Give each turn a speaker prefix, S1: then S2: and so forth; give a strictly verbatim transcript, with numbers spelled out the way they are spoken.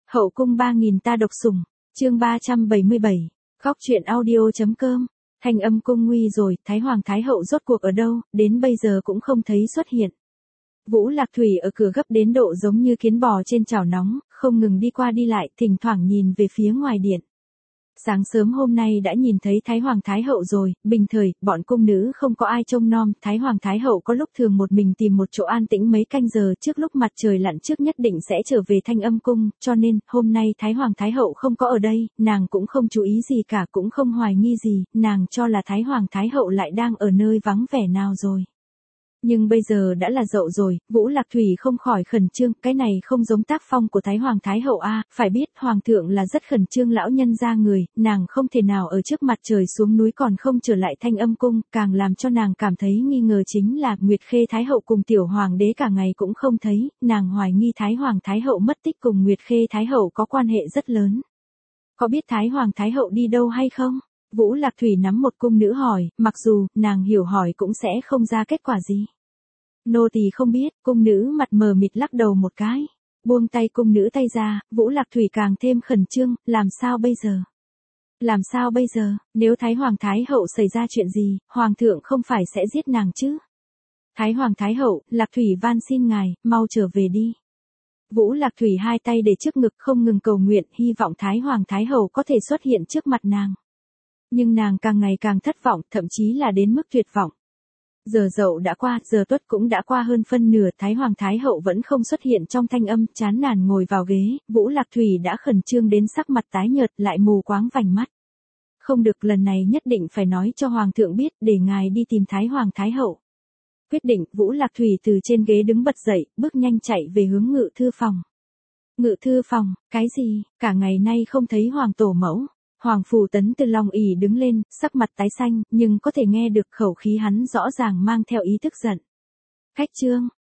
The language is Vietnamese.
S1: Hậu cung ba nghìn ta độc sủng, chương ba trăm bảy mươi bảy, khóc chuyện audio.com, Thanh Âm cung nguy rồi, Thái Hoàng Thái Hậu rốt cuộc ở đâu, đến bây giờ cũng không thấy xuất hiện. Vũ Lạc Thủy ở cửa gấp đến độ giống như kiến bò trên chảo nóng, không ngừng đi qua đi lại, thỉnh thoảng nhìn về phía ngoài điện. Sáng sớm hôm nay đã nhìn thấy Thái Hoàng Thái Hậu rồi, bình thời, bọn cung nữ không có ai trông nom, Thái Hoàng Thái Hậu có lúc thường một mình tìm một chỗ an tĩnh mấy canh giờ trước lúc mặt trời lặn trước nhất định sẽ trở về Thanh Âm cung, cho nên, hôm nay Thái Hoàng Thái Hậu không có ở đây, nàng cũng không chú ý gì cả, cũng không hoài nghi gì, nàng cho là Thái Hoàng Thái Hậu lại đang ở nơi vắng vẻ nào rồi. Nhưng bây giờ đã là dậu rồi, Vũ Lạc Thủy không khỏi khẩn trương, cái này không giống tác phong của Thái Hoàng Thái Hậu a, phải biết Hoàng thượng là rất khẩn trương lão nhân ra người, nàng không thể nào ở trước mặt trời xuống núi còn không trở lại Thanh Âm cung, càng làm cho nàng cảm thấy nghi ngờ chính là Nguyệt Khê Thái Hậu cùng Tiểu Hoàng đế cả ngày cũng không thấy, nàng hoài nghi Thái Hoàng Thái Hậu mất tích cùng Nguyệt Khê Thái Hậu có quan hệ rất lớn. Có biết Thái Hoàng Thái Hậu đi đâu hay không? Vũ Lạc Thủy nắm một cung nữ hỏi, mặc dù, nàng hiểu hỏi cũng sẽ không ra kết quả gì. Nô tỳ không biết, cung nữ mặt mờ mịt lắc đầu một cái. Buông tay cung nữ tay ra, Vũ Lạc Thủy càng thêm khẩn trương, làm sao bây giờ? Làm sao bây giờ, nếu Thái Hoàng Thái Hậu xảy ra chuyện gì, Hoàng thượng không phải sẽ giết nàng chứ? Thái Hoàng Thái Hậu, Lạc Thủy van xin ngài, mau trở về đi. Vũ Lạc Thủy hai tay để trước ngực không ngừng cầu nguyện, hy vọng Thái Hoàng Thái Hậu có thể xuất hiện trước mặt nàng. Nhưng nàng càng ngày càng thất vọng, thậm chí là đến mức tuyệt vọng. Giờ dậu đã qua, giờ tuất cũng đã qua hơn phân nửa, Thái Hoàng Thái Hậu vẫn không xuất hiện trong Thanh Âm, chán nản ngồi vào ghế, Vũ Lạc Thủy đã khẩn trương đến sắc mặt tái nhợt, lại mù quáng vành mắt. Không được, lần này nhất định phải nói cho Hoàng thượng biết, để ngài đi tìm Thái Hoàng Thái Hậu. Quyết định, Vũ Lạc Thủy từ trên ghế đứng bật dậy, bước nhanh chạy về hướng ngự thư phòng. Ngự thư phòng, cái gì, cả ngày nay không thấy Hoàng tổ mẫu. Hoàng Phủ Tấn từ lòng ỉ đứng lên, sắc mặt tái xanh, nhưng có thể nghe được khẩu khí hắn rõ ràng mang theo ý tức giận. Khách trương,